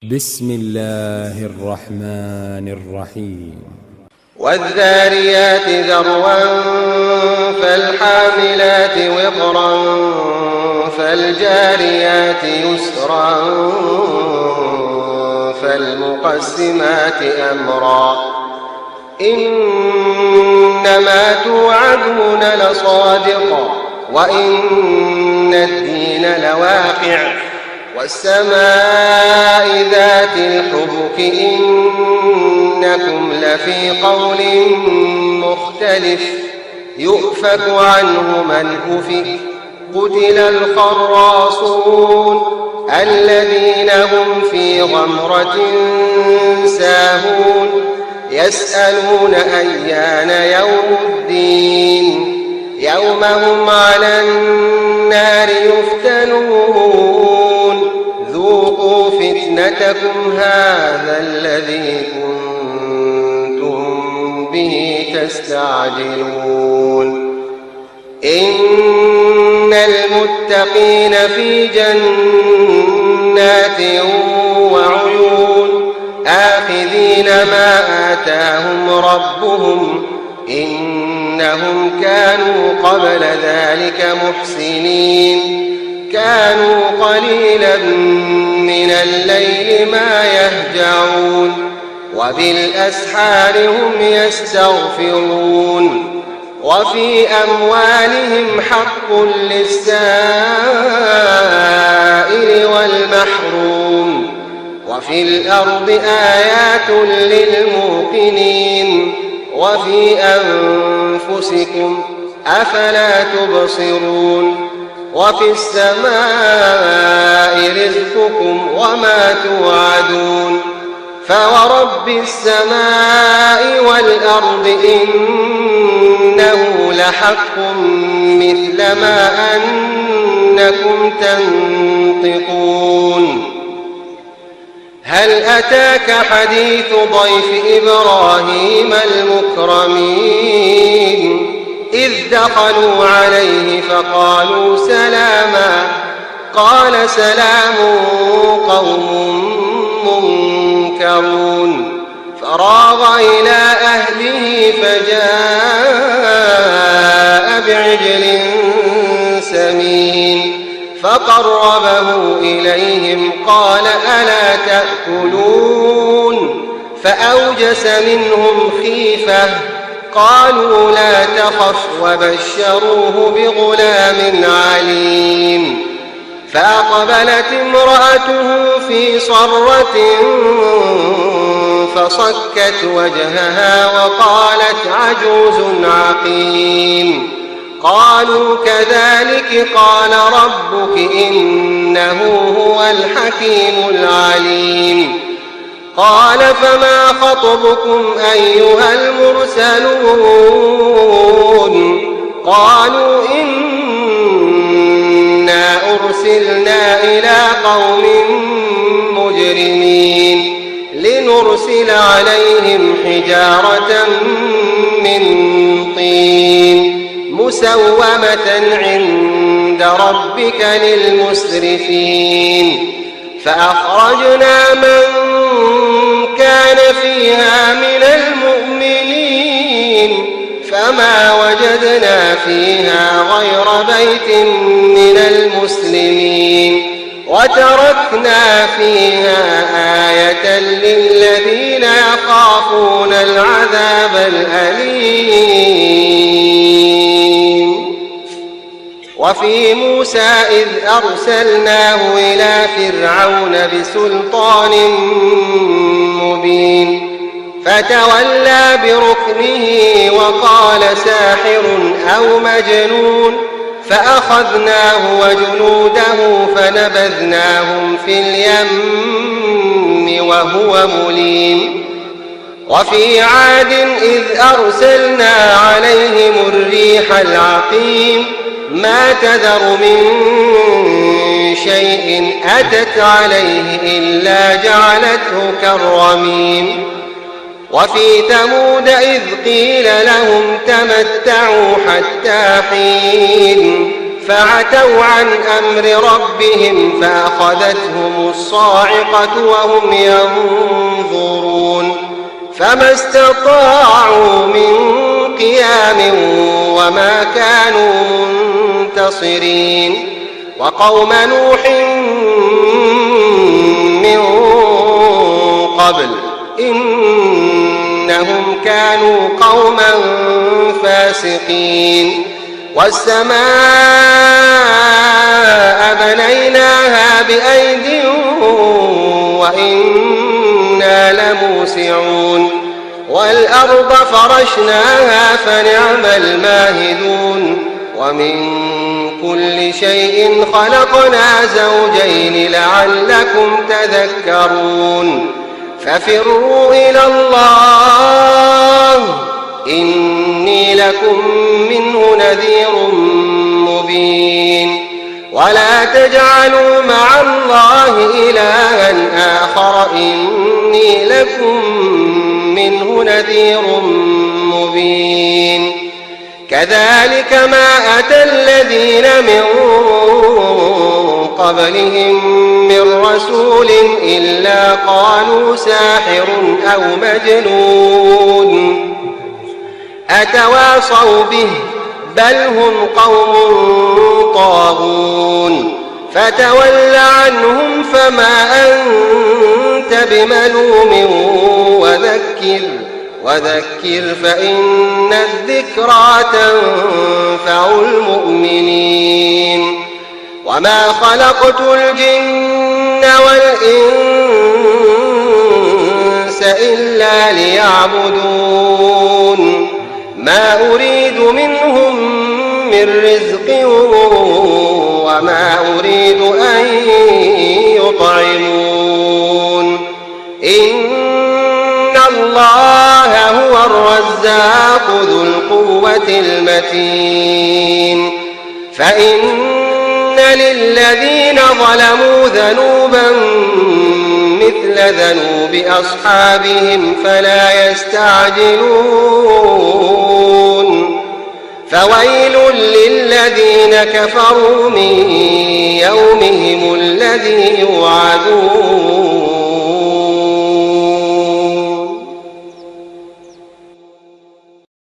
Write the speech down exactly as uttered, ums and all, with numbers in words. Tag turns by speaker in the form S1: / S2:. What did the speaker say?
S1: بسم الله الرحمن الرحيم.
S2: والذاريات ذروا فالحاملات وقرا فالجاريات يسرا فالمقسمات أمرا إنما توعدون لصادق وإن الدين لواقع والسماء ذات الحبك إنكم لفي قول مختلف يؤفك عنه من أفك قتل الخراصون الذين هم في غمرة ساهون يسألون أيان يوم الدين يوم هم على النار يفتنون ذوقوا فتنتكم هذا الذي كنتم به تستعجلون إن المتقين في جنات وعيون آخذين ما آتاهم ربهم إنهم كانوا قبل ذلك محسنين كانوا قليلا من الليل ما يهجعون وبالأسحار هم يستغفرون وفي أموالهم حق للسائل والمحروم وفي الأرض آيات للموقنين وفي أنفسكم أفلا تبصرون وفي السماء رزقكم وما توعدون فورب السماء والأرض إنه لحق مثل ما أنكم تنطقون هل أتاك حديث ضيف إبراهيم المكرمين إذ دخلوا عليه فقالوا سلاما قال سلام قوم منكرون فراغ إلى أهله فجاء بعجل سمين فقربه إليهم قال ألا تأكلون فأوجس منهم خيفة قالوا لا تخف وبشروه بغلام عليم فأقبلت امرأته في صرة فصكت وجهها وقالت عجوز عقيم قالوا كذلك قال ربك إنه هو الحكيم العليم قال فما خطبكم أيها المرسلون قالوا إنا أرسلنا إلى قوم مجرمين لنرسل عليهم حجارة من طين مسومة عند ربك للمسرفين فأخرجنا من كان فيها من المؤمنين فما وجدنا فيها غير بيت من المسلمين وتركنا فيها آية للذين يخافون العذاب الأليم وفي موسى إذ أرسلناه إلى فرعون بسلطان مبين فتولى بركنه وقال ساحر أو مجنون فأخذناه وجنوده فنبذناهم في اليم وهو مليم وفي عاد إذ أرسلنا عليهم الريح العقيم ما تذر من شيء أتت عليه إلا جعلته كالرميم وفي ثمود إذ قيل لهم تمتعوا حتى حين فعتوا عن أمر ربهم فأخذتهم الصاعقة وهم ينظرون فما استطاعوا من قيام وما كانوا منتصرين وقوم نوح من قبل إنهم كانوا قوما فاسقين والسماء بنيناها بأيد وإنا لموسعون والأرض فرشناها فنعم الماهدون ومن كل شيء خلقنا زوجين لعلكم تذكرون ففروا إلى الله إني لكم منه نذير مبين ولا تجعلوا مع الله إلها آخر إني لكم منه نذير مبين كذلك ما أتى الذين من قبلهم من رسول إلا قالوا ساحر أو مجنون أتواصوا به بل هم قوم طاغون فتول عنهم فما أنت بملوم وذكر وذكر فإن الذكرى تنفع المؤمنين وما خلقت الجن والإنس إلا ليعبدون ما أريد منهم من رزق وما أريد أن يطعمون إن الله هو الرزاق ذو القوة المتين فإن للذين ظلموا ذنوبا مثل ذنوب أصحابهم فلا يستعجلون فويل للذين كفروا من يومهم الذي يوعدون